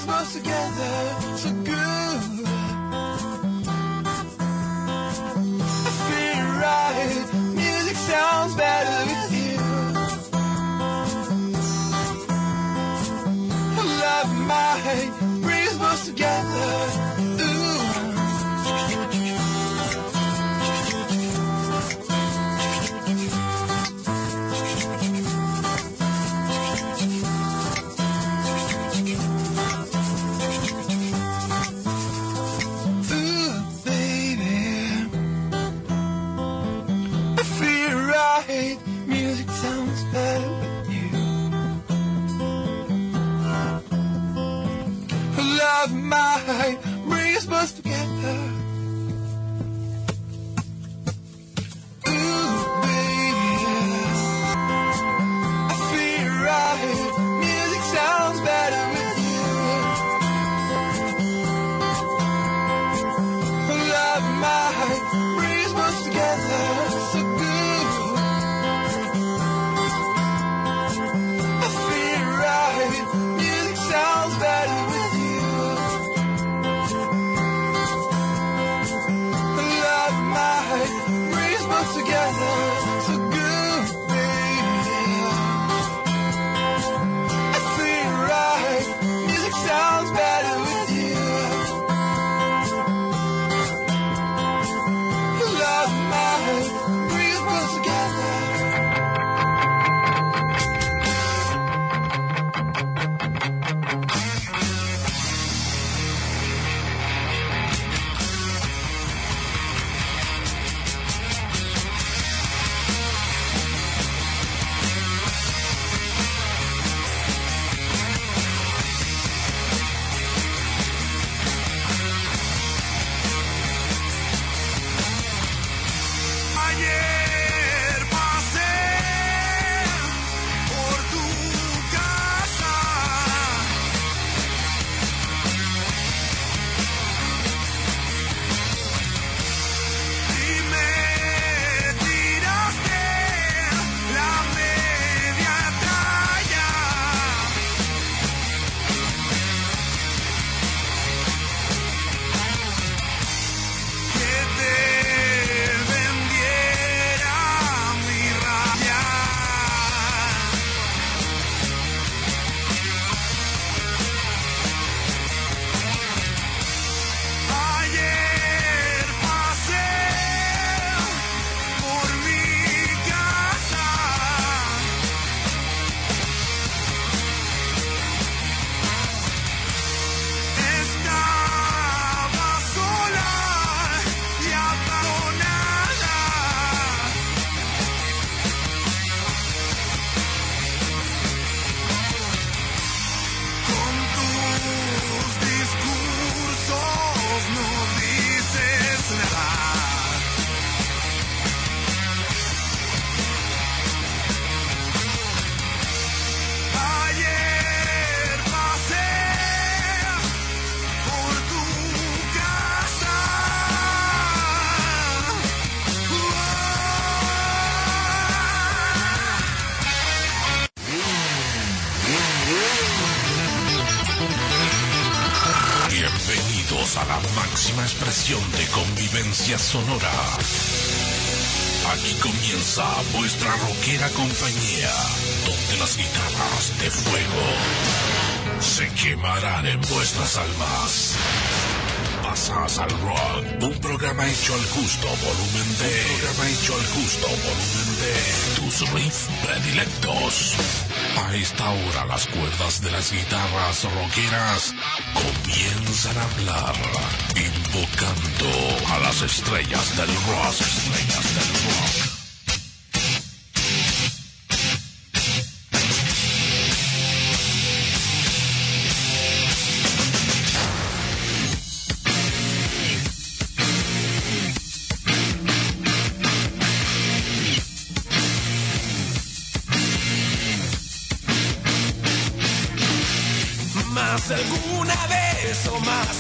brings us together so good. I feel right, music sounds better with you. Love might brings us together. Music sounds better with you. Love might bring us both together. Ooh, baby, I feel right. Music sounds better with you. Love might bring us both together. So good. Music sounds better with you. Love might bring us both together. So good, baby. I feel right. Music sounds better with you. Love might bring us both together. A la máxima expresión de convivencia sonora. Aquí comienza vuestra rockera compañía, donde las guitarras de fuego se quemarán en vuestras almas. Pasas al rock, un programa hecho al justo volumen de tus riffs predilectos. A esta hora las cuerdas de las guitarras rockeras comienzan a hablar, invocando a las estrellas del rock. Alguna vez o más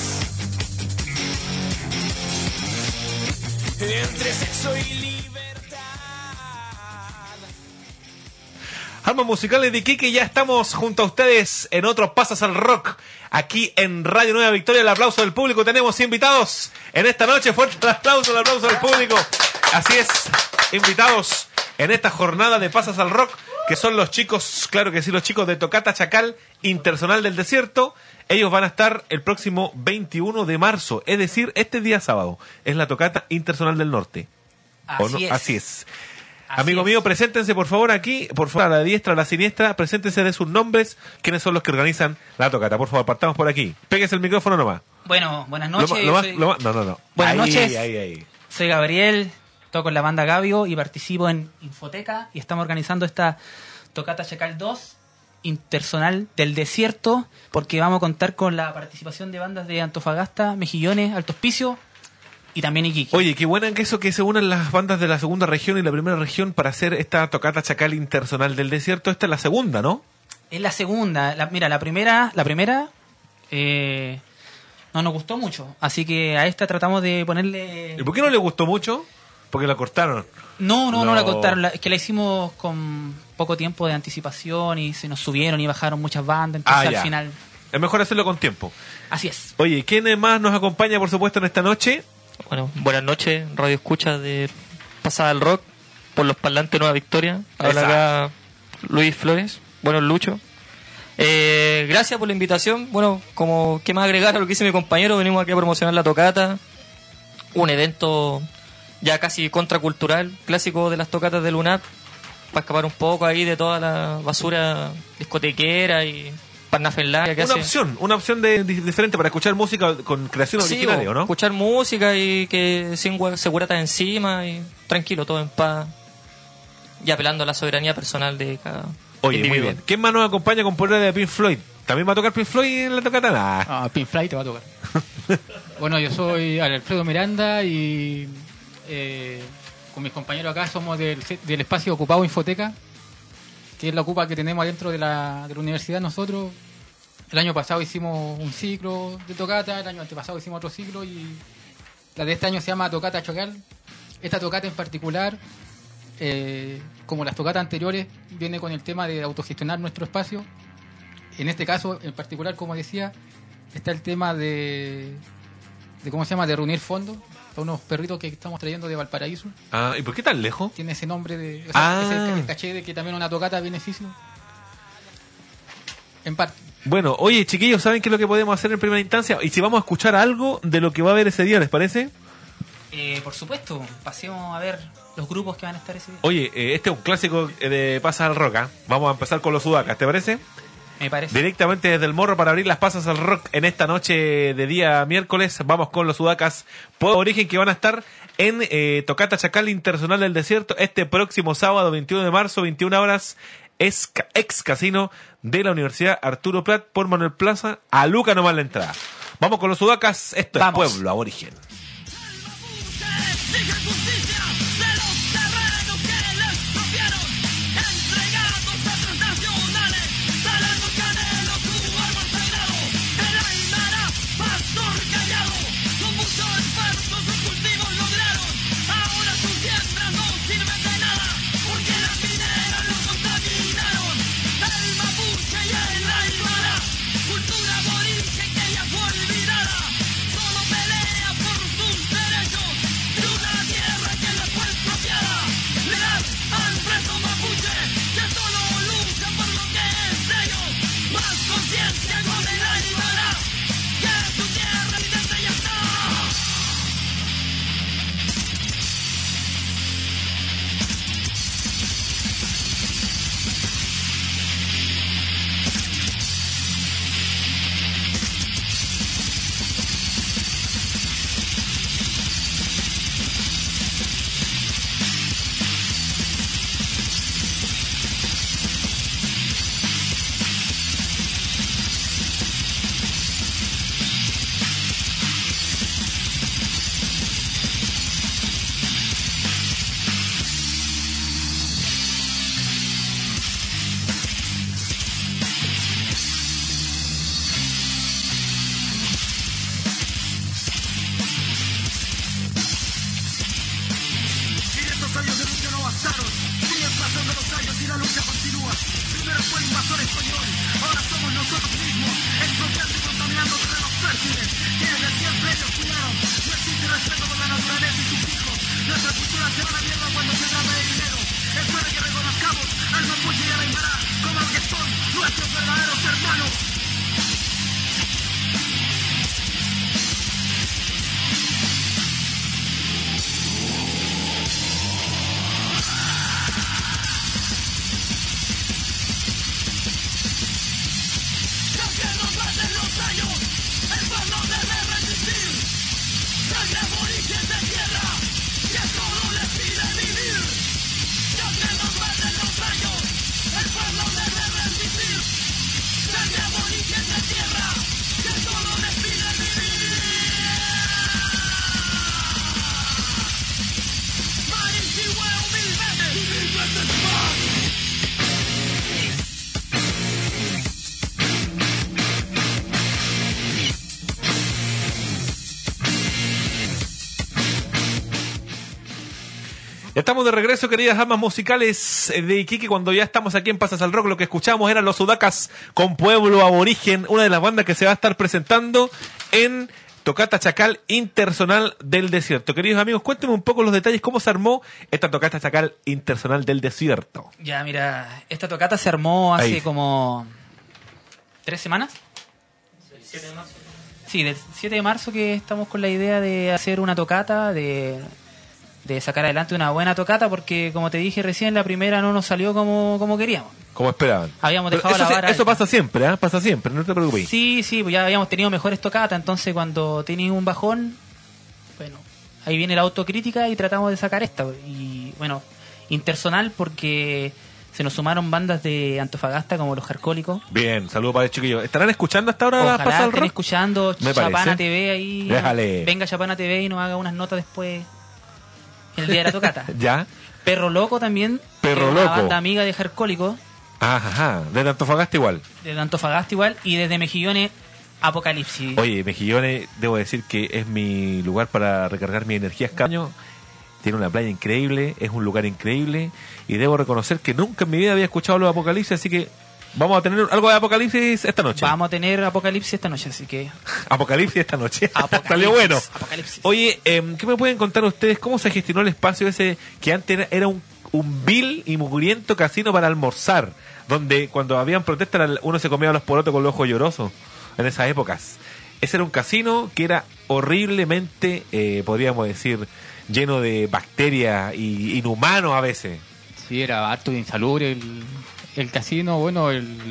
entre sexo y libertad. Almas musicales de Iquique, ya estamos junto a ustedes en otro Pasas al Rock, aquí en Radio Nueva Victoria. El aplauso del público, tenemos invitados en esta noche, fuerte el aplauso del público. Así es, invitados en esta jornada de Pasas al Rock, que son los chicos, claro que sí, los chicos de Tocata Chacal Internacional del Desierto. Ellos van a estar el próximo 21 de marzo, es decir, este día sábado, es la Tocata Internacional del Norte. Así es. Así es. Amigo mío, preséntense por favor aquí, por favor, a la diestra, a la siniestra, preséntense de sus nombres, quiénes son los que organizan la tocata. Por favor, partamos por aquí. Péguese el micrófono nomás. Bueno, buenas noches. No. Buenas ahí, noches. Ahí. Soy Gabriel, toco en la banda Gabio y participo en Infoteca y estamos organizando esta Tocata Chacal 2 Internacional del Desierto, porque vamos a contar con la participación de bandas de Antofagasta, Mejillones, Alto Hospicio y también Iquique. Oye, qué buena que eso, que se unan las bandas de la segunda región y la primera región para hacer esta Tocata Chacal Internacional del Desierto. Esta es la segunda, ¿no? Es la segunda. Mira, la primera no nos gustó mucho, así que a esta tratamos de ponerle... ¿Y por qué no le gustó mucho? Porque la cortaron. No la cortaron. Es que la hicimos con poco tiempo de anticipación y se nos subieron y bajaron muchas bandas, entonces al final... Es mejor hacerlo con tiempo. Así es. Oye, ¿quién más nos acompaña, por supuesto, en esta noche? Bueno, buenas noches, Radio Escucha de Pasada al Rock, por los parlantes Nueva Victoria. Habla acá Luis Flores, bueno, Lucho. Gracias por la invitación. Bueno, como que más agregar a lo que dice mi compañero, venimos aquí a promocionar la tocata, un evento ya casi contracultural, clásico de las tocatas del UNAP, para escapar un poco ahí de toda la basura discotequera y parnafernalia que hace. Una opción diferente para escuchar música con creación originaria, ¿no? Escuchar música y que sin seguratas encima y tranquilo, todo en paz y apelando a la soberanía personal de cada individuo. Muy bien. ¿Quién más nos acompaña con polera de Pink Floyd? ¿También va a tocar Pink Floyd en la tocata? Pink Floyd te va a tocar. Bueno, yo soy Alfredo Miranda y con mis compañeros acá somos del espacio ocupado Infoteca, que es la ocupa que tenemos adentro de la universidad nosotros. El año pasado hicimos un ciclo de tocata, el año antepasado hicimos otro ciclo y la de este año se llama Tocata Chacal. Esta tocata en particular, como las tocatas anteriores, viene con el tema de autogestionar nuestro espacio. En este caso, en particular, como decía, está el tema de ¿cómo se llama? De reunir fondos para unos perritos que estamos trayendo de Valparaíso. ¿Y por qué tan lejos? Tiene ese nombre de... O sea, es el caché de que también una tocata beneficio. En parte. Bueno, oye, chiquillos, ¿saben qué es lo que podemos hacer en primera instancia? Y si vamos a escuchar algo de lo que va a haber ese día, ¿les parece? Por supuesto, pasemos a ver los grupos que van a estar ese día. Oye, este es un clásico de Pasas al Rock, ¿eh? Vamos a empezar con los Sudacas, ¿te parece? Me parece. Directamente desde el Morro para abrir las Pasas al Rock en esta noche de día miércoles. Vamos con los Sudacas por origen, que van a estar en Tocata Chacal Internacional del Desierto este próximo sábado 21 de marzo, 21 horas, ex casino de la Universidad Arturo Prat por Manuel Plaza. A Luca nomás la entrada. Vamos con los Sudacas. Esto es Pueblo Aborigen. años de lucha no bastaron. Sin corazón de los años y la lucha continúa. Primero fue el invasor español, ahora somos nosotros mismos, expropiando y contaminando terrenos fértiles que desde siempre ellos cuidaron. No existe respeto por la naturaleza y sus hijos. Nuestra cultura se va a la mierda cuando se trata de dinero. Es hora que reconozcamos al mapuche y al aymara como lo que son nuestros verdaderos hermanos. Estamos de regreso, queridas almas musicales de Iquique, cuando ya estamos aquí en Pasas al Rock. Lo que escuchamos eran los Sudacas con Pueblo Aborigen, una de las bandas que se va a estar presentando en Tocata Chacal Interzonal del Desierto. Queridos amigos, cuéntenme un poco los detalles, cómo se armó esta Tocata Chacal Interzonal del Desierto. Ya, mira, esta tocata se armó hace Ahí. como 3 semanas. Sí, del 7 de marzo que estamos con la idea de hacer una tocata, de sacar adelante una buena tocata, porque como te dije recién, la primera no nos salió como queríamos. Como esperaban. Habíamos Pero dejado eso, la vara eso alta. pasa siempre, ¿eh? Pasa siempre, no te preocupes. Sí, pues ya habíamos tenido mejores tocatas, entonces cuando tenías un bajón, bueno, ahí viene la autocrítica y tratamos de sacar esta. Y bueno, Interzonal porque se nos sumaron bandas de Antofagasta como Los Jarcólicos. Bien, saludos para el chiquillo. ¿Estarán escuchando hasta ahora Ojalá Pasas al estén Rock? escuchando Me Chapana parece. TV ahí. Déjale. Venga Chapana TV y nos haga unas notas después el día de la tocata. ¿Ya? Perro Loco también. Perro que es una Loco. banda amiga de Jarcólicos, Ajá, de Antofagasta igual. de Antofagasta igual, y desde Mejillones Apocalipsis. Oye, Mejillones, debo decir que es mi lugar para recargar mi energía cada año. Tiene una playa increíble, es un lugar increíble, y debo reconocer que nunca en mi vida había escuchado los Apocalipsis, así que vamos a tener algo de Apocalipsis esta noche. Vamos a tener Apocalipsis esta noche, así que... Apocalipsis esta noche. Apocalipsis, Salió bueno. Apocalipsis. Oye, ¿qué me pueden contar ustedes? ¿Cómo se gestionó el espacio ese que antes era un vil y mugriento casino para almorzar? Donde cuando habían protestas uno se comía los porotos con los ojos llorosos en esas épocas. Ese era un casino que era horriblemente, podríamos decir, lleno de bacterias y inhumano a veces. Sí, era harto de insalubre el casino. Bueno,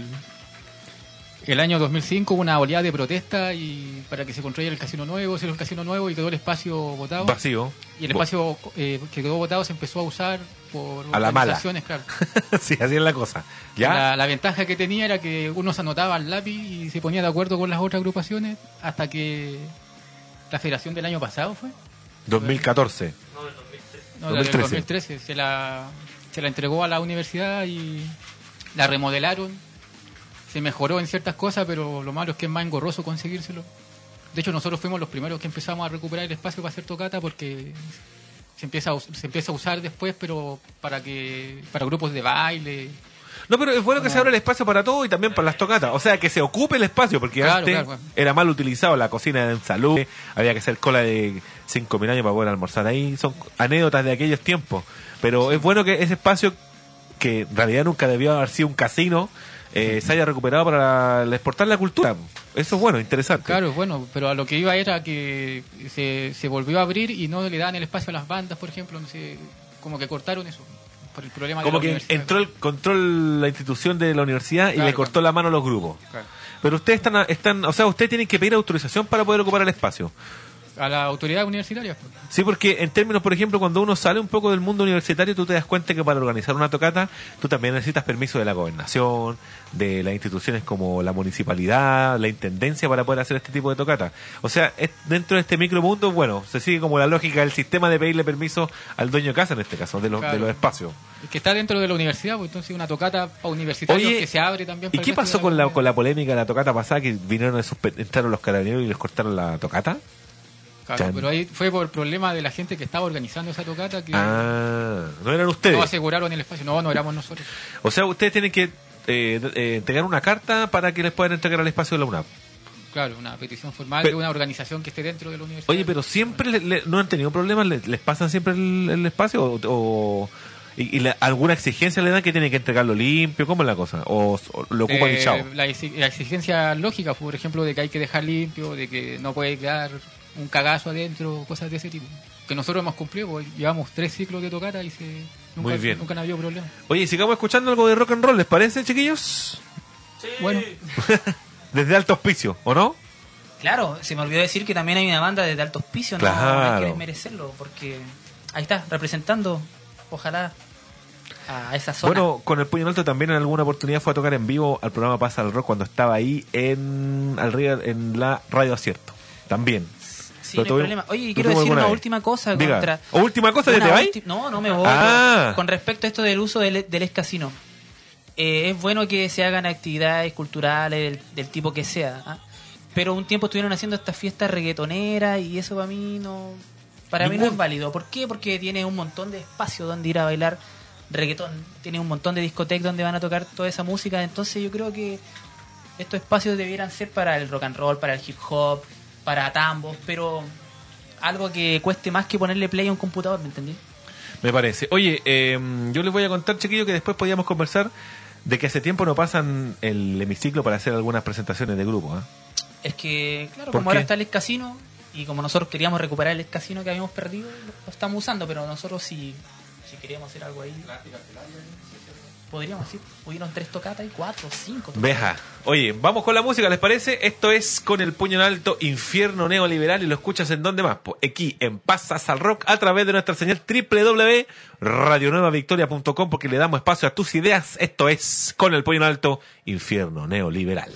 el año 2005 hubo una oleada de protesta y para que se construyera el casino nuevo, se hizo el casino nuevo y quedó el espacio botado. Vacío. Y el espacio que quedó botado se empezó a usar por A la mala. organizaciones, claro. Sí, así es la cosa. ¿Ya? La ventaja que tenía era que uno se anotaba al lápiz y se ponía de acuerdo con las otras agrupaciones hasta que la federación del año pasado fue. 2014. No, la del 2013 se la entregó a la universidad y la remodelaron. Se mejoró en ciertas cosas, pero lo malo es que es más engorroso conseguírselo. De hecho, nosotros fuimos los primeros que empezamos a recuperar el espacio para hacer tocata porque se empieza a usar después, pero para grupos de baile. No, pero es bueno que se abra el espacio para todo y también para las tocatas. O sea, que se ocupe el espacio, porque Claro, antes claro. era mal utilizado. La cocina en salud, había que hacer cola de 5.000 años para poder almorzar ahí. Son anécdotas de aquellos tiempos. Pero es bueno que ese espacio, que en realidad nunca debió haber sido un casino, se haya recuperado para exportar la cultura. Eso es bueno, interesante. Claro, bueno, pero a lo que iba era que se volvió a abrir y no le daban el espacio a las bandas, por ejemplo. No sé, como que cortaron eso por el problema Como de la que universidad. entró la institución de la universidad y Claro, le cortó la mano a los grupos. Claro. Pero ustedes están, o sea, ustedes tienen que pedir autorización para poder ocupar el espacio. A la autoridad universitaria. Sí, porque en términos, por ejemplo, cuando uno sale un poco del mundo universitario, tú te das cuenta que para organizar una tocata, tú también necesitas permiso de la gobernación, de las instituciones como la municipalidad, la intendencia para poder hacer este tipo de tocata. O sea, dentro de este micromundo, bueno, se sigue como la lógica del sistema de pedirle permiso al dueño de casa, en este caso, de los espacios. Es que está dentro de la universidad, pues entonces una tocata para universitarios Oye, que se abre también ¿y para qué el resto pasó de con con la polémica de la tocata pasada, que entraron los carabineros y les cortaron la tocata? Claro, Chan. pero ahí fue por problema de la gente que estaba organizando esa tocata que Ah, no eran ustedes. no aseguraron el espacio. No éramos nosotros. O sea, ustedes tienen que entregar una carta para que les puedan entregar al espacio de la UNAP. Claro, una petición formal Pero- de una organización que esté dentro de la universidad. Oye, pero siempre no han tenido problemas, les pasan siempre el espacio y alguna exigencia le dan que tienen que entregarlo limpio, ¿cómo es la cosa? O lo ocupan y chao. La exigencia lógica, por ejemplo, de que hay que dejar limpio, de que no puede quedar un cagazo adentro, cosas de ese tipo. Que nosotros hemos cumplido, porque llevamos 3 ciclos de tocata y Muy bien. nunca han habido problema. Oye, sigamos escuchando algo de rock and roll, ¿les parece, chiquillos? Bueno, Desde alto auspicio, ¿o no? Claro, se me olvidó decir que también hay una banda de alto auspicio, no Claro. hay que desmerecerlo, porque ahí está, representando, ojalá, a esa zona. Bueno, con el Puño en Alto también en alguna oportunidad fue a tocar en vivo al programa Pasa al Rock cuando estaba ahí en la Radio Acierto. También. sí, no hay Pero problema. Oye, ¿lo quiero tuvimos decir alguna una vez? última cosa Diga. contra... ¿Última cosa de una te vais? No, me voy. Ah. Con respecto a esto del uso del escasino. Es bueno que se hagan actividades culturales del tipo que sea, ¿ah? Pero un tiempo estuvieron haciendo estas fiestas reggaetoneras y eso para mí no... Para mí no es válido. ¿Por qué? Porque tiene un montón de espacio donde ir a bailar reggaetón. Tiene un montón de discotecas donde van a tocar toda esa música. Entonces yo creo que estos espacios debieran ser para el rock and roll, para el hip hop, para tambos, pero algo que cueste más que ponerle play a un computador, ¿me entendí? Me parece. Oye, yo les voy a contar, chiquillos, que después podíamos conversar de que hace tiempo no pasan el hemiciclo para hacer algunas presentaciones de grupo. ¿Ah? Es que, claro, ¿Por como qué? ahora está el casino y como nosotros queríamos recuperar el casino que habíamos perdido, lo estamos usando, pero nosotros si queríamos hacer algo ahí, podríamos decir, hubieron 3 tocatas y 4, 5. Veja. Oye, vamos con la música, ¿les parece? Esto es Con el Puño en Alto, Infierno Neoliberal, y lo escuchas en donde más, pues aquí en Pasas al Rock a través de nuestra señal www.radionuevavictoria.com, porque le damos espacio a tus ideas. Esto es Con el Puño en Alto, Infierno Neoliberal.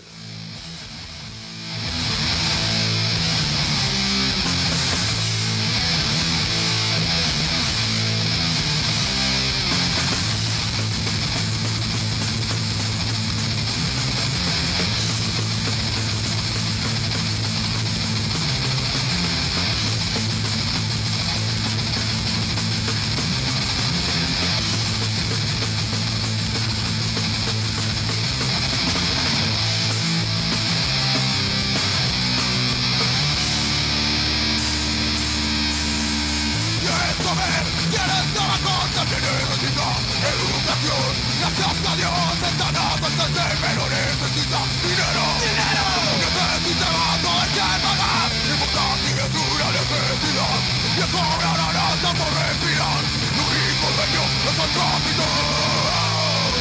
Quieres comer, quieres trabajo, también necesitas educación. Gracias a Dios está nada sensible, pero necesita dinero. Necesita todo hay que pagar, importante es una necesidad. Y es ahora la raza por respirar, lo único dueño es el capital.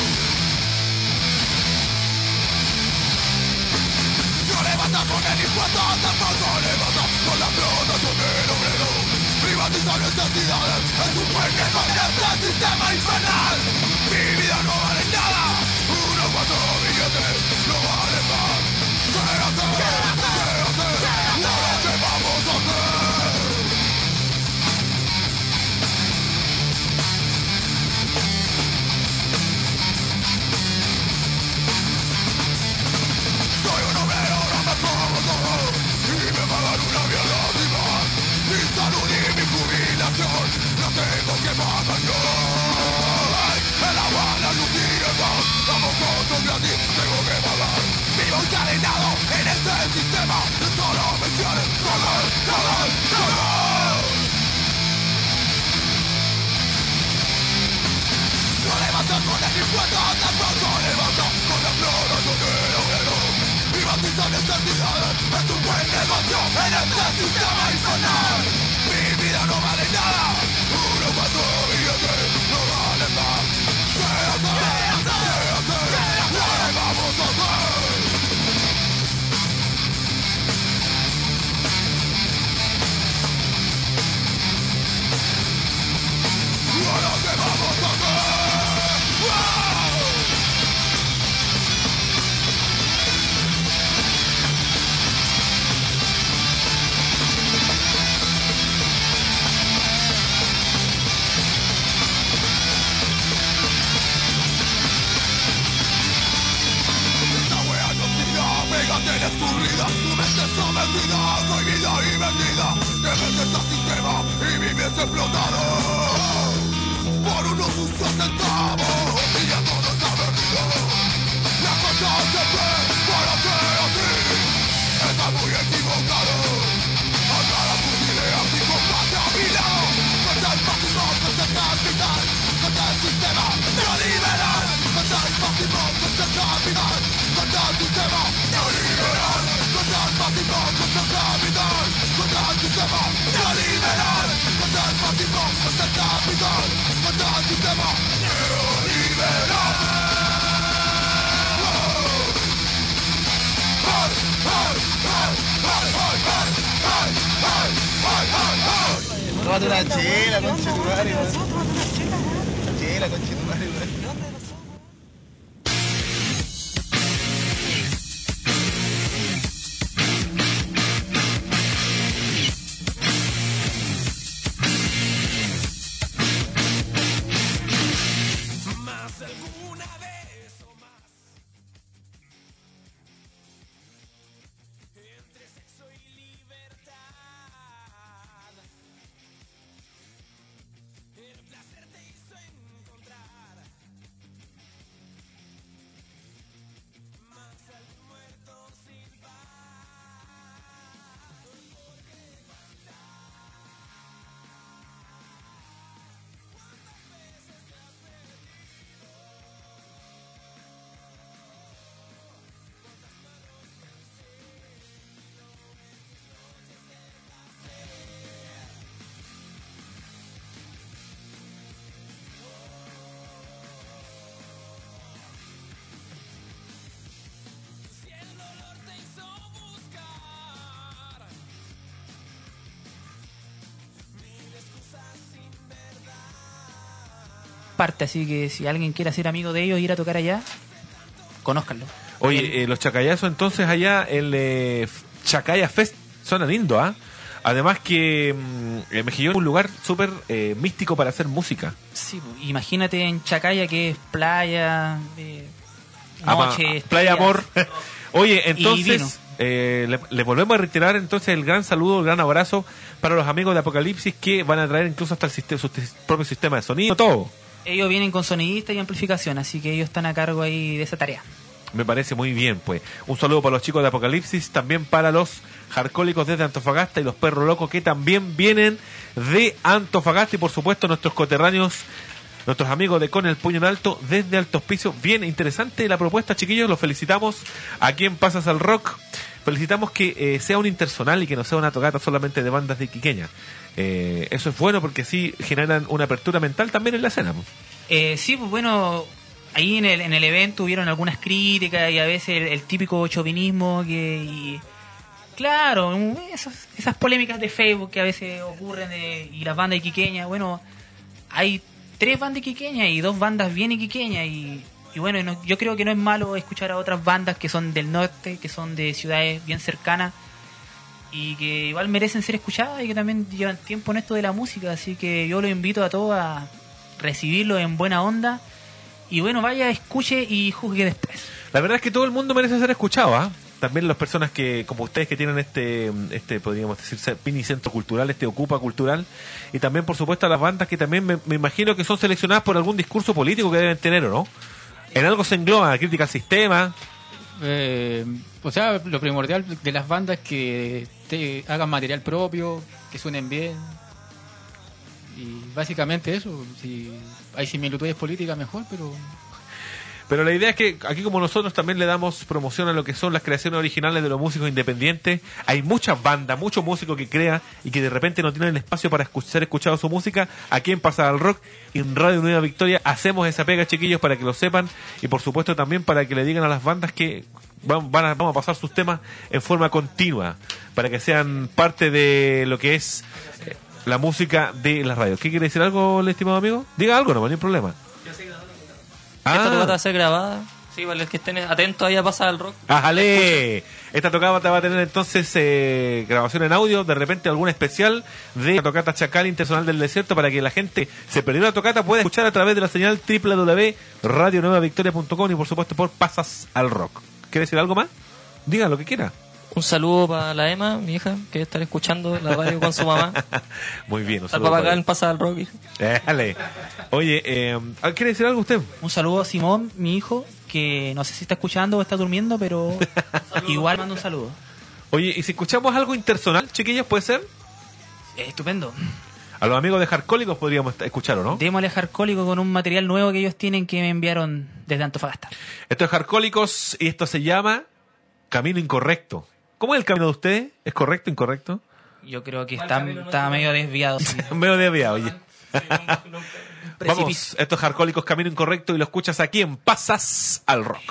No levanta con el impuesto, tampoco levanta con la explotación del obrero. Privatizar necesidades es un buen negocio de este sistema infernal. Mi vida no vale nada, unos cuantos billetes no valen más. ¿Qué hacer? ¿Qué hacer? ¿Ahora qué vamos a hacer? Soy un obrero, no me pongo todo y me pagan una mierda sin más. Mi salud y mi jubilación la tengo que pagar yo. Ay, el agua, la luz y el gas, vamos cosas gratis, tengo que pagar. Vivo encadenado en este sistema de solo me quieren cagar, cagar, cagar. No levanta con el impuesto, tampoco levanta con la explotación del obrero. Privatizar necesidades es un buen negocio en este sistema infernal. Mi vida no vale nada, unos cuantos billetes no valen más. ¿Qué hacer? ¿Qué hacer? ¿Qué vamos a hacer? ¿Ahora qué vamos a hacer? ¡Wow! vendida, prohibida y vendida. Te metes al sistema y vives explotado por unos sucios centavos. Y ya todo está perdido. La cosa siempre para ser así. Estás muy equivocado. Atrás tus ideas y combate a mi lado. Contra el máximo, contra el capital. Contra el sistema neoliberal. Contra el máximo, contra el capital. Contra el sistema neoliberal. Contra el máximo, contra el capital. Contra el sistema neoliberal. Contra el máximo, contra el capital. Contra el sistema neoliberal. Tómate una chela, conchetumare, weón. Chela, conchetumare, weón. Parte, así que si alguien quiere ser amigo de ellos, ir a tocar allá, conózcanlo. Oye, los chacayazos entonces allá, el Chacaya Fest, suena lindo, ¿ah? Además que Mejillón es un lugar súper místico para hacer música. Sí, pues, imagínate en Chacaya, que es playa, noche, playa, amor. Oye, y vino. entonces le volvemos a retirar entonces el gran saludo, el gran abrazo para los amigos de Apocalipsis, que van a traer incluso hasta su propio sistema de sonido, todo. Ellos vienen con sonidista y amplificación, así que ellos están a cargo ahí de esa tarea. Me parece muy bien, pues. Un saludo para los chicos de Apocalipsis, también para los Jarcólicos desde Antofagasta y los Perros Locos, que también vienen de Antofagasta, y por supuesto nuestros coterráneos, nuestros amigos de Con el Puño en Alto desde Alto Hospicio. Bien interesante la propuesta, chiquillos, los felicitamos aquí en Pasas al Rock. Felicitamos que sea un intersonal y que no sea una tocata solamente de bandas de Iquiqueña. Eso es bueno porque así generan una apertura mental también en la escena. Sí, pues bueno, ahí en el evento hubieron algunas críticas y a veces el típico chauvinismo claro, esas polémicas de Facebook que a veces ocurren y las bandas iquiqueñas. Bueno, hay 3 bandas iquiqueñas y 2 bandas bien iquiqueñas y bueno, yo creo que no es malo escuchar a otras bandas que son del norte, que son de ciudades bien cercanas y que igual merecen ser escuchadas y que también llevan tiempo en esto de la música, así que yo los invito a todos a recibirlo en buena onda y bueno, vaya, escuche y juzgue después. La verdad es que todo el mundo merece ser escuchado, ¿ah? También las personas que, como ustedes, que tienen este podríamos decir, mini centro cultural, Ocupa Cultural, y también por supuesto a las bandas que también me imagino que son seleccionadas por algún discurso político que deben tener, ¿o no? En algo se engloba la crítica al sistema. O sea, lo primordial de las bandas es que te hagan material propio, que suenen bien. Y básicamente eso. Si hay similitudes políticas, mejor, Pero la idea es que aquí, como nosotros también le damos promoción a lo que son las creaciones originales de los músicos independientes, hay muchas bandas, muchos músicos que crean y que de repente no tienen el espacio para ser escuchado su música. Aquí en Pasada al Rock y en Radio Nueva Victoria hacemos esa pega, chiquillos, para que lo sepan y por supuesto también para que le digan a las bandas que vamos a pasar sus temas en forma continua, para que sean parte de lo que es la música de la radio. ¿Qué quiere decir algo, el estimado amigo? Diga algo, no hay problema. Esta tocata va a ser grabada. Sí, para los que estén atentos ahí a Pasar al Rock. ¡Ájale! Esta tocata va a tener entonces grabación en audio, de repente algún especial de la tocata Chacal Internacional del Desierto, para que la gente se perdió la tocata pueda escuchar a través de la señal www.radionuevavictoria.com y por supuesto por Pasas al Rock. ¿Quiere decir algo más? Diga lo que quiera. Un saludo para la Emma, mi hija, que debe estar escuchando la radio con su mamá. Muy bien, un Al saludo papá para acá en Pasa del Rock, hija. Dale. Oye, ¿quiere decir algo usted? Un saludo a Simón, mi hijo, que no sé si está escuchando o está durmiendo, pero igual mando un saludo. Oye, ¿y si escuchamos algo intersonal, chiquillos, puede ser? Estupendo. A los amigos de Hardcólicos podríamos escuchar, ¿o no? Démosle a Hardcólico con un material nuevo que ellos tienen que me enviaron desde Antofagasta. Esto es Hardcólicos y esto se llama Camino Incorrecto. ¿Cómo es el camino de ustedes? ¿Es correcto, incorrecto? Yo creo que está medio desviado. Sí. Medio desviado, oye. Precipicio. Vamos, esto es Hardcólicos, Camino Incorrecto y lo escuchas aquí en Pasas al Rock.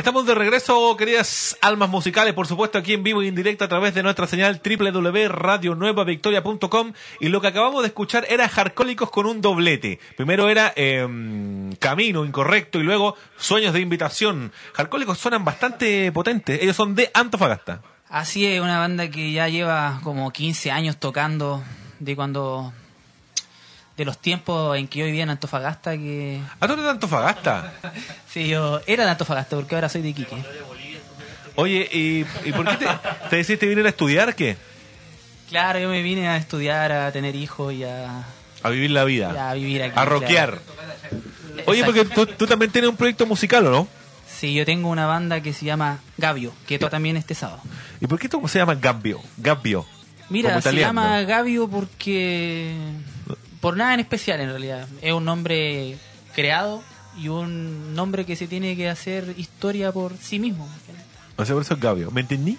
Estamos de regreso, queridas almas musicales, por supuesto aquí en vivo y en directo a través de nuestra señal www.radionuevavictoria.com, y lo que acabamos de escuchar era Jarcólicos con un doblete. Primero era Camino Incorrecto y luego Sueños de Invitación. Jarcólicos suenan bastante potentes, ellos son de Antofagasta. Así es, una banda que ya lleva como 15 años tocando, de los tiempos en que yo vivía en Antofagasta. Que ¿Ah, tú eres de Antofagasta? sí, yo era de Antofagasta porque ahora soy de Iquique. Oye, ¿y por qué te decidiste venir a estudiar qué? Claro, yo me vine a estudiar, a tener hijos y a vivir la vida. Y a vivir aquí. A rockear. Claro. Oye, porque tú también tienes un proyecto musical, ¿o no? Sí, yo tengo una banda que se llama Gabio, que toca también este sábado. ¿Y por qué se llama Gabio? Gabio. Mira, Como se italiano. llama Gabio porque... por nada en especial, en realidad. Es un nombre creado y un nombre que se tiene que hacer historia por sí mismo. O sea, por eso es Gabio. ¿Me entendí?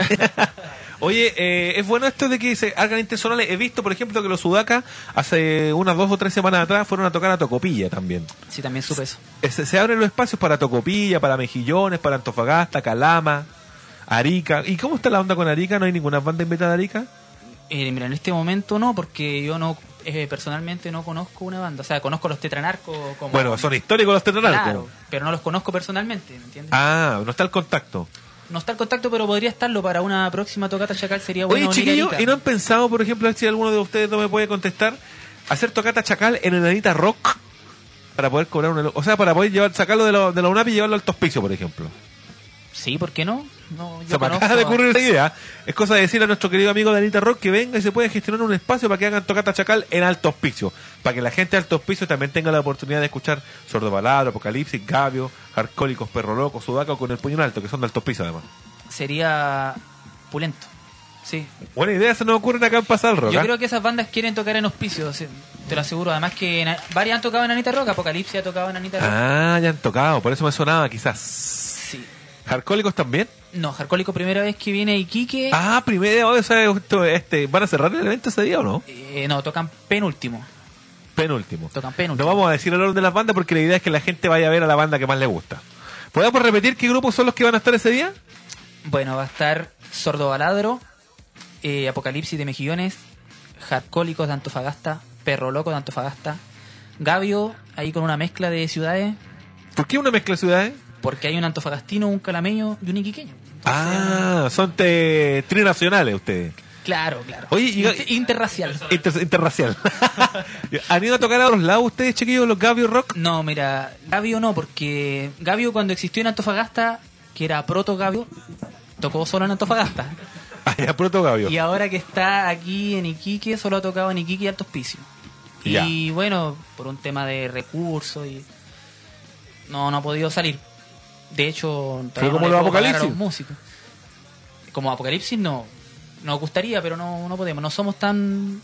Oye, es bueno esto de que se hagan intencionales. He visto, por ejemplo, que los Sudacas hace unas 2 o 3 semanas atrás fueron a tocar a Tocopilla también. Sí, también supe eso. Se abren los espacios para Tocopilla, para Mejillones, para Antofagasta, Calama, Arica. ¿Y cómo está la onda con Arica? ¿No hay ninguna banda invitada a Arica? Mira, en este momento no, porque yo no personalmente no conozco una banda. O sea, conozco los Tetranarcos como... Bueno, son históricos los Tetranarcos. Claro, pero no los conozco personalmente, ¿me entiendes? Ah, no está el contacto. No está el contacto, pero podría estarlo para una próxima tocata chacal. Sería bueno. Oye, venir a chiquillos, Arica. ¿y no han pensado, por ejemplo, a ver si alguno de ustedes no me puede contestar, hacer tocata chacal en Enanita Rock para poder cobrar o sea, para poder sacarlo de la UNAP y llevarlo al Hospicio, por ejemplo? Sí, ¿por qué no? No, yo Se me acaba conozco de a- ocurrir esa idea. Es cosa de decir a nuestro querido amigo de Anita Rock que venga y se puede gestionar un espacio para que hagan tocata chacal en Alto Hospicio, para que la gente de Alto Hospicio también tenga la oportunidad de escuchar Sordo Palabra, Apocalipsis, Gabio, Jarcólicos, Perro Loco, Sudaca con el Puño en Alto, que son de Alto Hospicio además. Sería pulento. Sí. Buena idea, se nos ocurre acá en Pasar Rock. Yo ¿ah? creo que esas bandas quieren tocar en hospicio, sí, te lo aseguro. Además que varias han tocado en Anita Rock, Apocalipsis ha tocado en Anita Rock. Ah, ya han tocado, por eso me sonaba quizás. Sí. ¿Jarcólicos también? No, Jarcólico primera vez que viene a Iquique. Ah, primero, o sea, ¿van a cerrar el evento ese día o no? No, tocan penúltimo. Penúltimo. Tocan No penúltimo. vamos a decir el orden de las bandas porque la idea es que la gente vaya a ver a la banda que más le gusta. ¿Podemos repetir qué grupos son los que van a estar ese día? Bueno, va a estar Sordo Baladro, Apocalipsis de Mejillones, Jarcólicos de Antofagasta, Perro Loco de Antofagasta, Gabio, ahí con una mezcla de ciudades, ¿Por qué una mezcla de ciudades? porque hay un antofagastino, un calameño y un iquiqueño. Ah, son trinacionales ustedes. Claro, claro. Oye, Interracial. Interracial. ¿Han ido a tocar a otros lados ustedes, chiquillos, los Gabio Rock? No, mira, Gabio no, porque Gabio cuando existió en Antofagasta, que era Proto Gabio, tocó solo en Antofagasta. Allá Proto Gabio. Y ahora que está aquí en Iquique, solo ha tocado en Iquique y Alto Hospicio. Ya. Y bueno, por un tema de recursos y no ha podido salir. De hecho, ¿Fue todavía como no le los puedo pagar a Apocalipsis? los músicos. Como Apocalipsis no. Nos gustaría, pero no podemos. No somos tan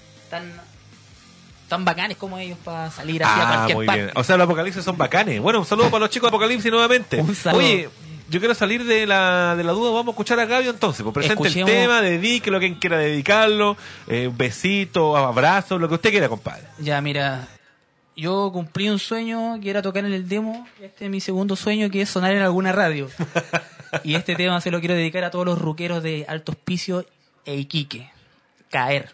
bacanes como ellos para salir así a Ah, cualquier muy parte. bien. O sea, los Apocalipsis son bacanes. Bueno, un saludo para los chicos de Apocalipsis nuevamente. Un saludo. Oye, yo quiero salir de la duda. Vamos a escuchar a Gabio entonces. Pues presente Escuchemos- el tema, dedique lo que quiera dedicarlo. Un besito, abrazo, lo que usted quiera, compadre. Ya, mira, yo cumplí un sueño que era tocar en el demo. Este es mi segundo sueño, que es sonar en alguna radio. Y este tema se lo quiero dedicar a todos los ruqueros de Alto Hospicio e Iquique. Caer.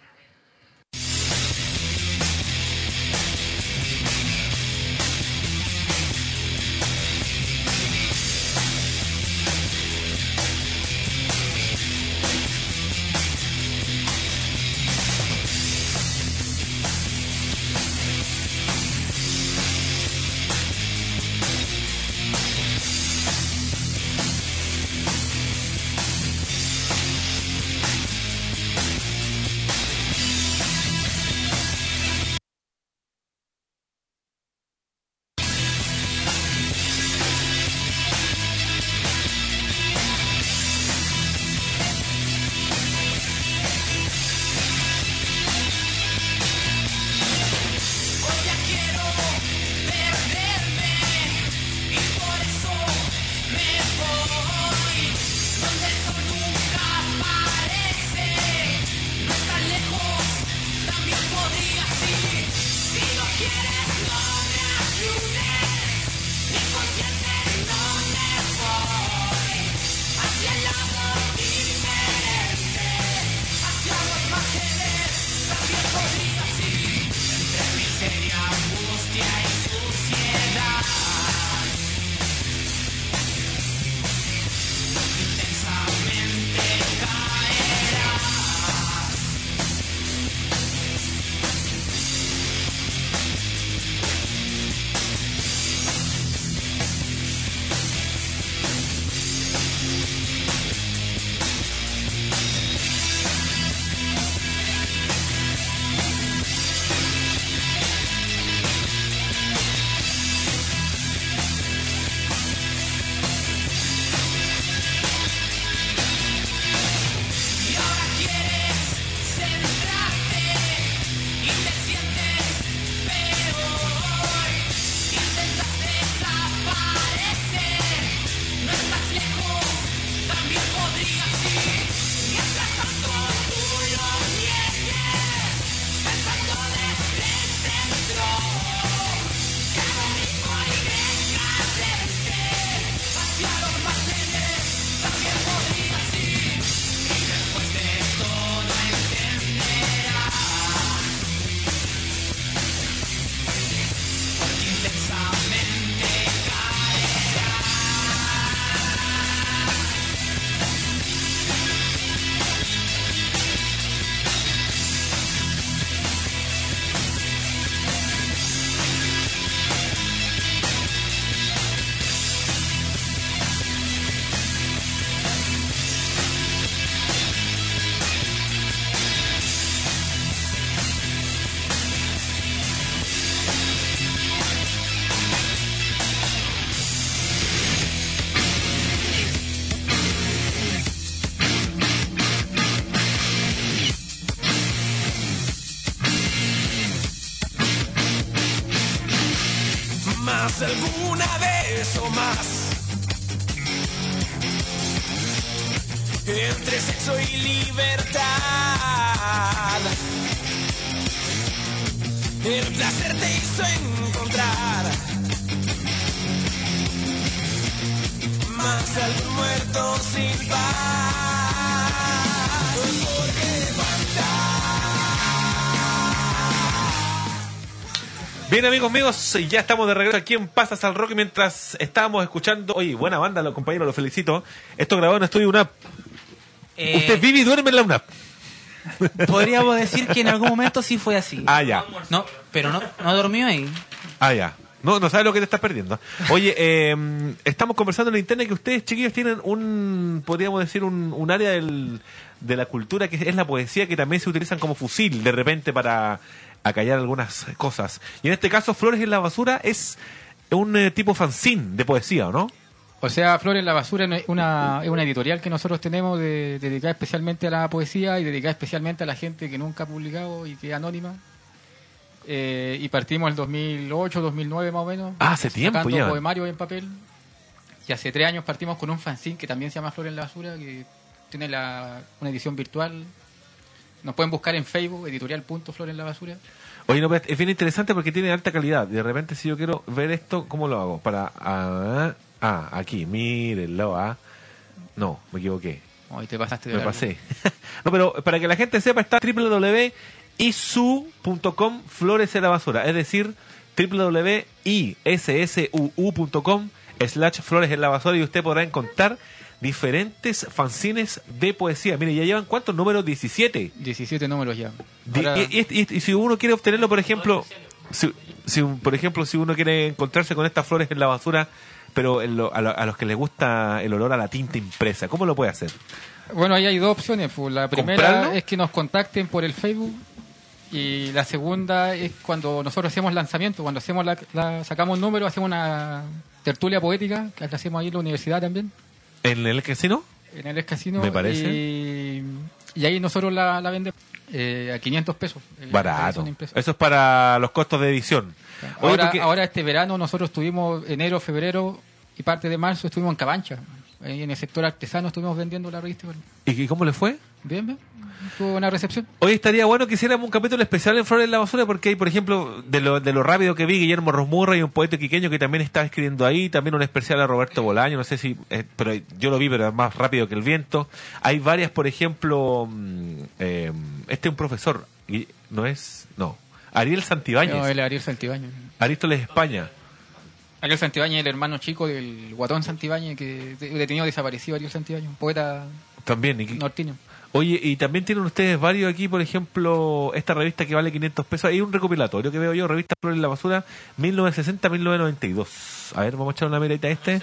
Quiero más de alguna vez o más. Entre sexo y libertad, el placer te hizo encontrar más de algún muerto sin paz. Porque Bien, amigos, ya estamos de regreso aquí en Pasas al Rock. Y mientras estábamos escuchando, oye, buena banda, los compañeros, los felicito. Esto grabado en estudio UNAP. Usted vive y duerme en la UNAP. Podríamos decir que en algún momento sí fue así. Ah, ya. No, pero no dormió ahí. Ah, ya. No sabes lo que te estás perdiendo. Oye, estamos conversando en la internet que ustedes, chiquillos, tienen podríamos decir, un área de la cultura que es la poesía, que también se utilizan como fusil de repente para acallar algunas cosas. Y en este caso, Flores en la Basura es un tipo fanzine de poesía, ¿o no? O sea, Flores en la Basura es una editorial que nosotros tenemos dedicada especialmente a la poesía y dedicada especialmente a la gente que nunca ha publicado y que es anónima. Y partimos en el 2008, 2009 más o menos. Ah, hace tiempo sacando ya. poemarios en papel. Y hace 3 años partimos con un fanzine que también se llama Flores en la Basura, que tiene una edición virtual. Nos pueden buscar en Facebook, editorial.flores en la basura. Oye, no, es bien interesante porque tiene alta calidad. De repente, si yo quiero ver esto, ¿cómo lo hago? Aquí, mírenlo. No, me equivoqué. Hoy te pasaste de Me largo. pasé. No, pero para que la gente sepa, está www.isu.com Flores en la Basura. Es decir, www.issuu.com/Flores en la Basura, y usted podrá encontrar diferentes fanzines de poesía. Mire, ya llevan ¿cuántos números? 17. 17 números ya. Ahora, Y si uno quiere obtenerlo, por ejemplo, si uno quiere encontrarse con estas Flores en la Basura, pero a los que les gusta el olor a la tinta impresa, ¿cómo lo puede hacer? bueno, ahí hay 2 opciones. Pues. La primera ¿Comprarlo? es que nos contacten por el Facebook. Y la segunda es cuando nosotros hacemos lanzamiento. Cuando hacemos sacamos un número, hacemos una tertulia poética, que hacemos ahí en la universidad también. ¿En el casino? En el casino. Me parece. Y ahí nosotros la vendemos a 500 pesos. La Barato. versión impresa. Eso es para los costos de edición. Oye, Ahora este verano nosotros estuvimos, enero, febrero y parte de marzo estuvimos en Cabancha. Ahí en el sector artesano estuvimos vendiendo la revista. ¿Y cómo le fue? Bien. Tuvo una recepción. Hoy estaría bueno que hiciéramos un capítulo especial en Flores en la Basura, porque hay, por ejemplo, de lo rápido que vi, Guillermo Rosmurra, y un poeta quiqueño que también está escribiendo ahí, también un especial a Roberto Bolaño, no sé si, pero yo lo vi, pero es más rápido que el viento. Hay varias, por ejemplo, este es un profesor, y Ariel Santibáñez. No, él es Ariel Santibáñez. Arístoles España. Ariel Santibáñez, el hermano chico del Guatón Santibáñez, que detenido desaparecido Ariel Santibáñez, un poeta También. norteño. Oye, y también tienen ustedes varios aquí, por ejemplo, esta revista que vale 500 pesos. Hay un recopilatorio que veo yo, revista Flores en la Basura, 1960-1992. A ver, vamos a echar una miradita a este.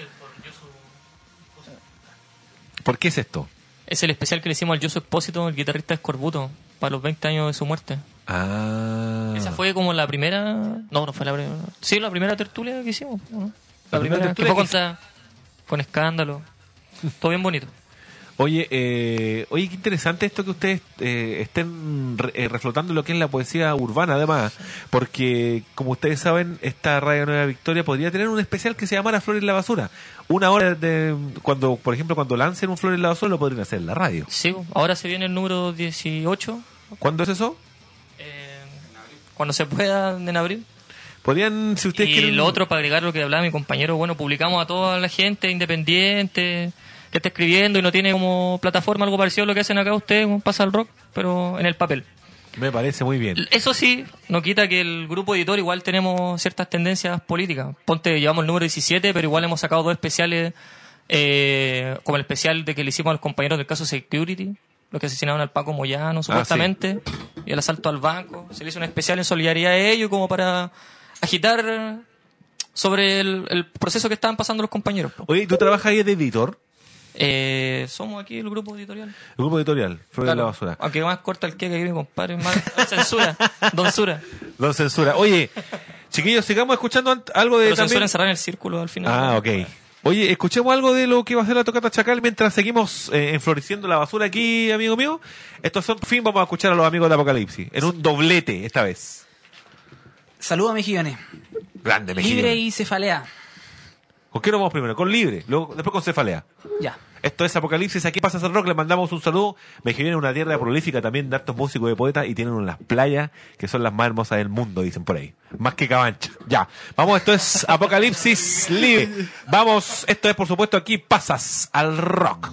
¿Por qué es esto? Es el especial que le hicimos al Yoso Expósito, el guitarrista de Escorbuto, para los 20 años de su muerte. Ah. Esa fue como la primera... No fue la primera. Sí, la primera tertulia que hicimos. ¿no? La primera que tertulia fue con escándalo. Todo bien bonito. Oye, qué interesante esto que ustedes estén reflotando lo que es la poesía urbana, además, porque, como ustedes saben, esta Radio Nueva Victoria podría tener un especial que se llamara Flores en la Basura. Una hora cuando, por ejemplo, cuando lancen un Flores en la Basura, lo podrían hacer en la radio. Sí, ahora se viene el número 18. ¿Cuándo es eso? Cuando se pueda, en abril. Podrían, si ustedes Y quieren... lo otro, para agregar lo que hablaba mi compañero, bueno, publicamos a toda la gente independiente que está escribiendo y no tiene como plataforma algo parecido a lo que hacen acá ustedes, como Pasa al Rock, pero en el papel. Me parece muy bien. Eso sí, no quita que el grupo editor igual tenemos ciertas tendencias políticas. Ponte, llevamos el número 17, pero igual hemos sacado 2 especiales, como el especial de que le hicimos a los compañeros del caso Security, los que asesinaron al Paco Moyano, supuestamente, y el asalto al banco. Se le hizo un especial en solidaridad a ellos, como para agitar sobre el proceso que estaban pasando los compañeros. Oye, ¿tú trabajas ahí de editor? Somos aquí el grupo editorial. El grupo editorial, Flores en la Basura. Aunque más corta el que mi compadre, más censura, don Censura. Don Censura. Oye, chiquillos, sigamos escuchando algo de Pero también... censura encerrar en el círculo al final. Ah, ok. Oye, escuchemos algo de lo que va a ser la Tocata Chacal mientras seguimos enfloreciendo la basura aquí, amigo mío. Estos son, fin, vamos a escuchar a los amigos de Apocalipsis, en un doblete esta vez. Saludos, mejillones. Grande Mejillón. Libre y Cefalea. ¿Con qué nos vamos primero? Con Libre, luego, después con Cefalea. Ya. Esto es Apocalipsis, aquí pasa el rock, les mandamos un saludo. Mejillón es una tierra prolífica también de hartos músicos y poetas y tienen unas playas que son las más hermosas del mundo, dicen por ahí. Más que Cabancha. Ya, vamos, esto es Apocalipsis Libre. Vamos, esto es por supuesto aquí pasas al rock.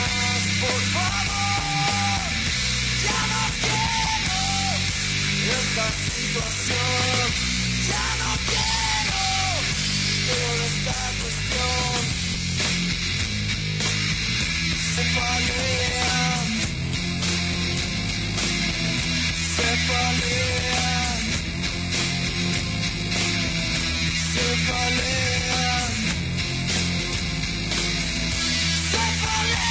Por favor, ya no quiero esta situación. Ya no quiero toda esta cuestión. Cefalea, cefalea, cefalea, cefalea.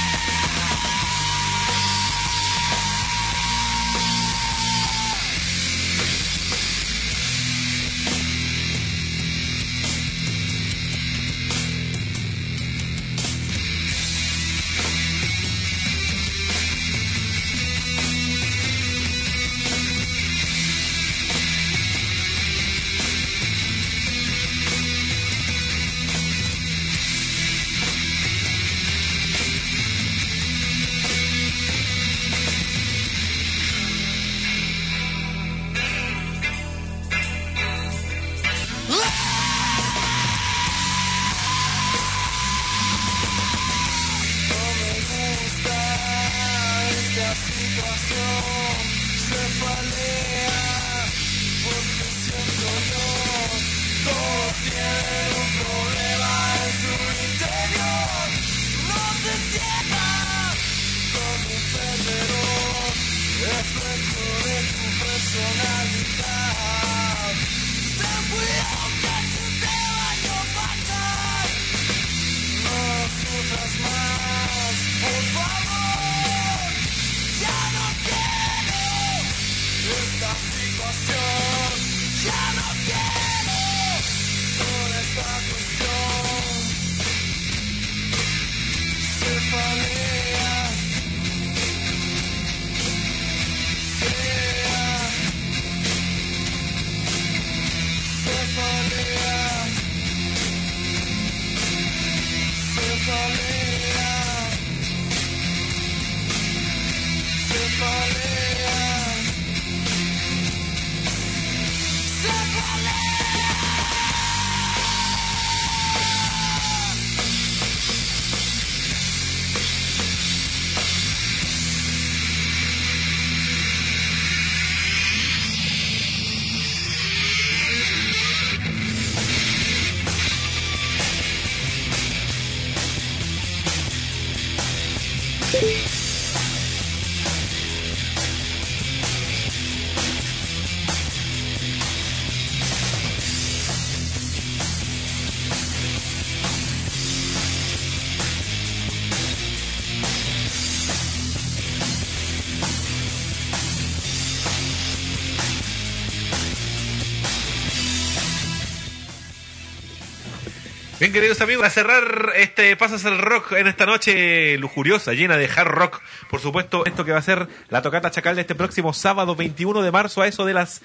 Bien, queridos amigos, para cerrar este Pasas el Rock en esta noche lujuriosa, llena de hard rock, por supuesto, esto que va a ser la tocata Chacal de este próximo sábado 21 de marzo, a eso de las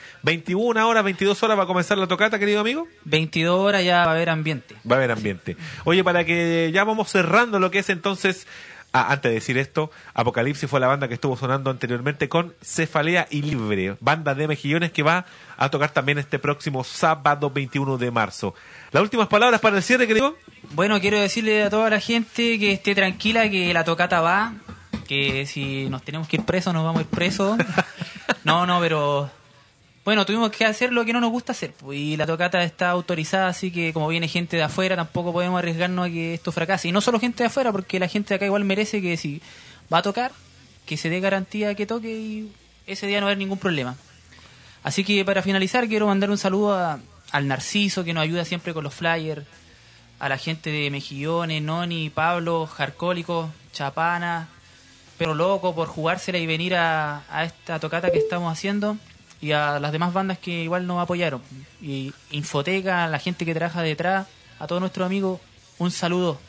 21 horas, 22 horas va a comenzar la tocata, querido amigo. 22 horas ya va a haber ambiente. Va a haber ambiente. Oye, para que ya vamos cerrando lo que es entonces... antes de decir esto, Apocalipsis fue la banda que estuvo sonando anteriormente con Cefalea y Libre, banda de Mejillones que va a tocar también este próximo sábado 21 de marzo. Las últimas palabras para el cierre, querido. Bueno, quiero decirle a toda la gente que esté tranquila, que la tocata va, que si nos tenemos que ir presos, nos vamos a ir presos. No, pero... Bueno, tuvimos que hacer lo que no nos gusta hacer, pues, y la tocata está autorizada, así que como viene gente de afuera, tampoco podemos arriesgarnos a que esto fracase. Y no solo gente de afuera, porque la gente de acá igual merece que si va a tocar, que se dé garantía que toque y ese día no va a haber ningún problema. Así que para finalizar quiero mandar un saludo al Narciso, que nos ayuda siempre con los flyers, a la gente de Mejillones, Noni, Pablo, Jarcólico, Chapana, Pero Loco, por jugársela y venir a esta tocata que estamos haciendo. Y a las demás bandas que igual nos apoyaron. Y Infoteca, a la gente que trabaja detrás, a todos nuestros amigos, un saludo.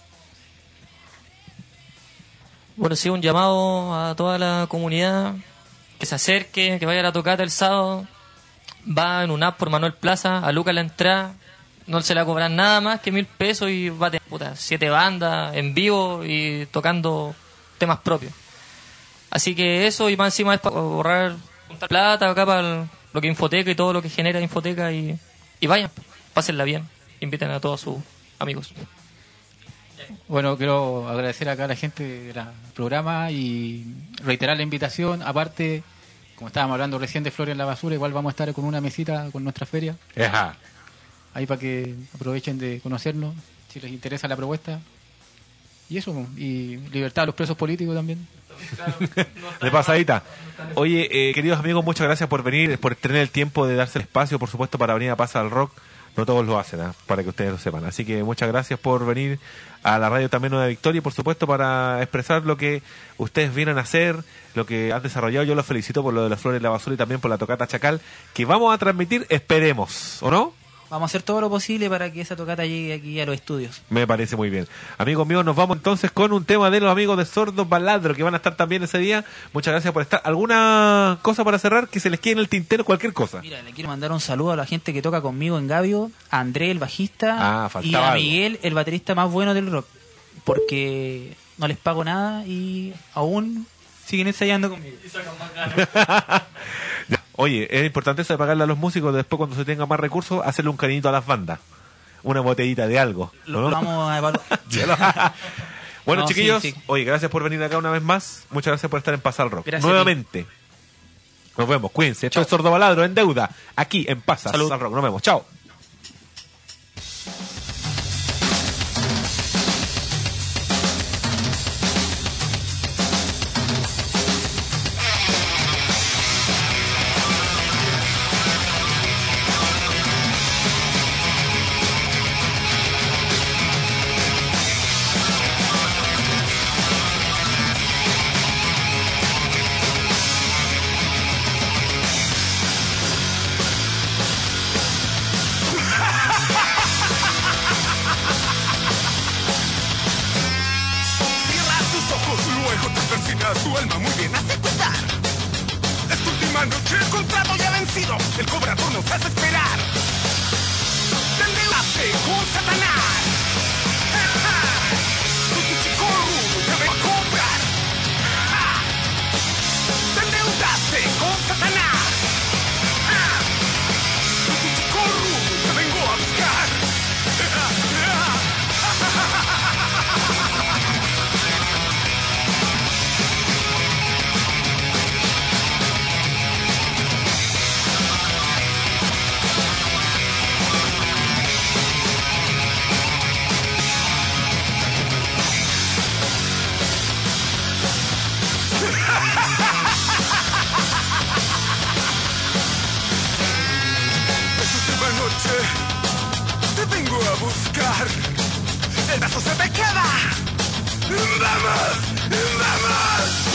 Bueno, sí, un llamado a toda la comunidad que se acerque, que vaya a la tocata el sábado. Va en un app por Manuel Plaza, a Lucas la entrada. No se le va a cobrar nada más que 1.000 pesos y va a tener 7 bandas en vivo y tocando temas propios. Así que eso, y más encima es para ahorrar plata acá para lo que Infoteca y todo lo que genera Infoteca, y vayan, pásenla bien, inviten a todos sus amigos. Bueno, quiero agradecer acá a la gente del programa y reiterar la invitación. Aparte, como estábamos hablando recién de Flores en la Basura, igual vamos a estar con una mesita con nuestra feria. Ajá. Ahí para que aprovechen de conocernos, si les interesa la propuesta. Y eso, y libertad a los presos políticos también. De pasadita. Oye, queridos amigos, muchas gracias por venir, por tener el tiempo de darse el espacio, por supuesto, para venir a Pasa al Rock. No todos lo hacen, para que ustedes lo sepan. Así que muchas gracias por venir a la radio también Nueva Victoria y, por supuesto, para expresar lo que ustedes vienen a hacer, lo que han desarrollado. Yo los felicito por lo de las Flores en la Basura y también por la tocata Chacal, que vamos a transmitir, esperemos, ¿o no? Vamos a hacer todo lo posible para que esa tocata llegue aquí a los estudios. Me parece muy bien. Amigos míos, nos vamos entonces con un tema de los amigos de Sordos Baladro, que van a estar también ese día. Muchas gracias por estar. ¿Alguna cosa para cerrar? Que se les quede en el tintero, cualquier cosa. Mira, le quiero mandar un saludo a la gente que toca conmigo en Gavio, a André, el bajista, y faltaba a algo. Miguel, el baterista más bueno del rock. Porque no les pago nada y aún siguen ensayando conmigo. Ya. Oye, es importante eso de pagarle a los músicos, después cuando se tenga más recursos, hacerle un cariñito a las bandas. Una botellita de algo. Lo vamos a evaluar. Bueno, No, chiquillos, sí. oye, gracias por venir acá una vez más. Muchas gracias por estar en Pasa al Rock. Gracias Nuevamente. Nos vemos, cuídense. Esto es Sordo Baladro en deuda, aquí en Pasa al Rock. Nos vemos, chao. Cierra tus ojos, luego te persigas tu alma muy bien, hace cuidar. Es tu última noche, el contrato ya vencido, el cobrador nos hace esperar. Te endeudaste con Satanás. Soy tu chico rudo, te vengo a cobrar. Te endeudaste con Satanás. Soy tu chico rudo, te vengo a buscar. Es última noche, te vengo a buscar. El brazo se te queda. ¡Vamos! ¡Vamos!